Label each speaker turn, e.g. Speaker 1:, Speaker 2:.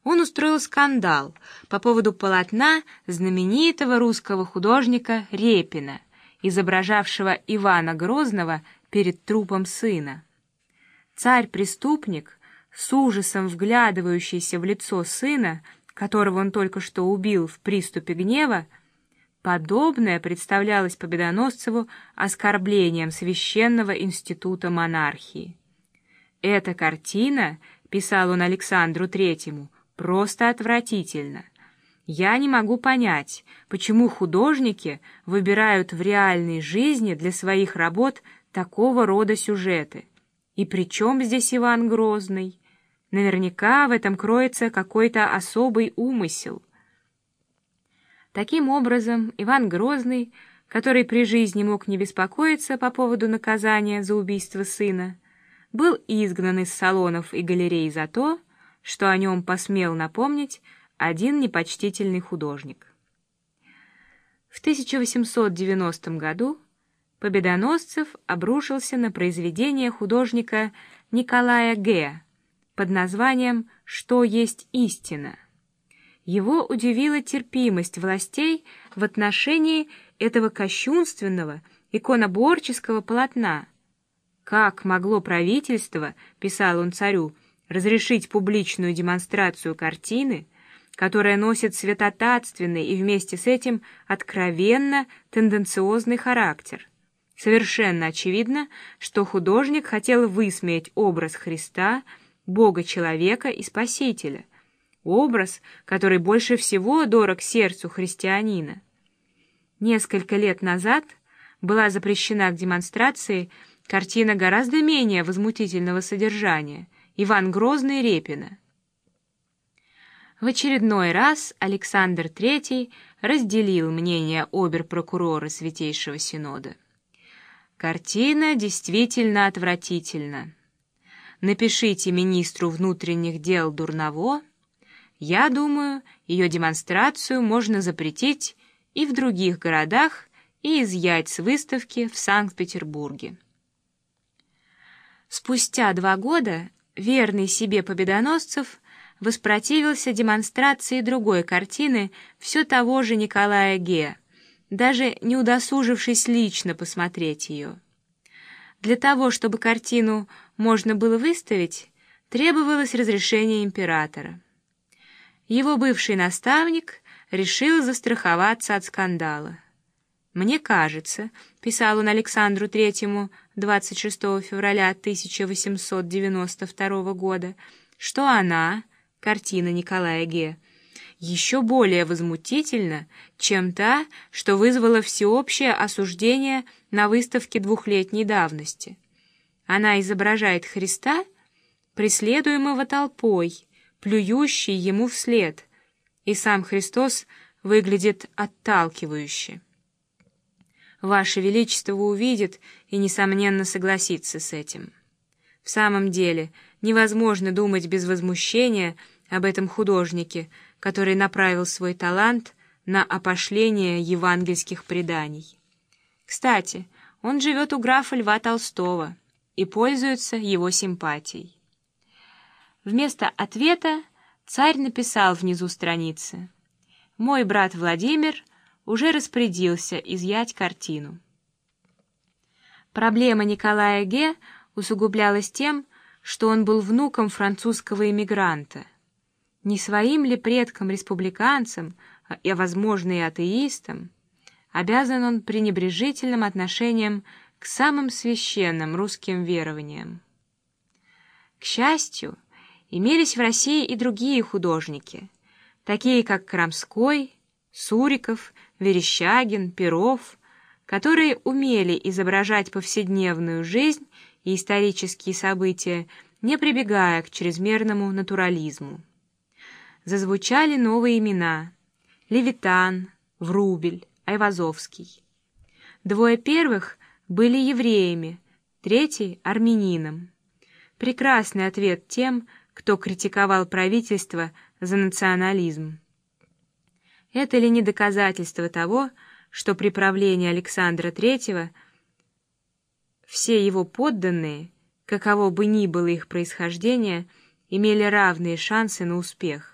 Speaker 1: он устроил скандал по поводу полотна знаменитого русского художника Репина, изображавшего Ивана Грозного перед трупом сына. Царь-преступник, с ужасом вглядывающийся в лицо сына, которого он только что убил в приступе гнева, подобное представлялось Победоносцеву оскорблением священного института монархии. «Эта картина, — писал он Александру Третьему, — просто отвратительна. Я не могу понять, почему художники выбирают в реальной жизни для своих работ такого рода сюжеты. И при чем здесь Иван Грозный? Наверняка в этом кроется какой-то особый умысел». Таким образом, Иван Грозный, который при жизни мог не беспокоиться по поводу наказания за убийство сына, был изгнан из салонов и галерей за то, что о нем посмел напомнить один непочтительный художник. В 1890 году Победоносцев обрушился на произведение художника Николая Г. под названием «Что есть истина?». Его удивила терпимость властей в отношении этого кощунственного иконоборческого полотна. «Как могло правительство, — писал он царю, — разрешить публичную демонстрацию картины, которая носит святотатственный и вместе с этим откровенно тенденциозный характер? Совершенно очевидно, что художник хотел высмеять образ Христа, Бога-человека и Спасителя, образ, который больше всего дорог сердцу христианина. Несколько лет назад была запрещена к демонстрации картина гораздо менее возмутительного содержания «Иван Грозный Репина». В очередной раз Александр III разделил мнение обер-прокурора Святейшего Синода. «Картина действительно отвратительна. Напишите министру внутренних дел Дурново. Я думаю, ее демонстрацию можно запретить и в других городах и изъять с выставки в Санкт-Петербурге». Спустя 2 года верный себе Победоносцев воспротивился демонстрации другой картины все того же Николая Г., даже не удосужившись лично посмотреть ее. Для того, чтобы картину можно было выставить, требовалось разрешение императора. Его бывший наставник решил застраховаться от скандала. «Мне кажется, — писал он Александру Третьему 26 февраля 1892 года, — что она, картина Николая Г., еще более возмутительна, чем та, что вызвала всеобщее осуждение на выставке 2-летней давности. Она изображает Христа, преследуемого толпой, плюющей ему вслед, и сам Христос выглядит отталкивающе. Ваше Величество увидит и, несомненно, согласится с этим. В самом деле, невозможно думать без возмущения об этом художнике, который направил свой талант на опошление евангельских преданий. Кстати, он живет у графа Льва Толстого и пользуется его симпатией». Вместо ответа царь написал внизу страницы: «Мой брат Владимир уже распорядился изъять картину». Проблема Николая Г. усугублялась тем, что он был внуком французского эмигранта. Не своим ли предкам-республиканцам, а, возможно, и атеистам, обязан он пренебрежительным отношением к самым священным русским верованиям? К счастью, имелись в России и другие художники, такие как Крамской, Суриков, Верещагин, Перов, которые умели изображать повседневную жизнь и исторические события, не прибегая к чрезмерному натурализму. Зазвучали новые имена: Левитан, Врубель, Айвазовский. 2 первых были евреями, 3 — армянином. Прекрасный ответ тем, кто критиковал правительство за национализм. Это ли не доказательство того, что при правлении Александра III все его подданные, каково бы ни было их происхождение, имели равные шансы на успех?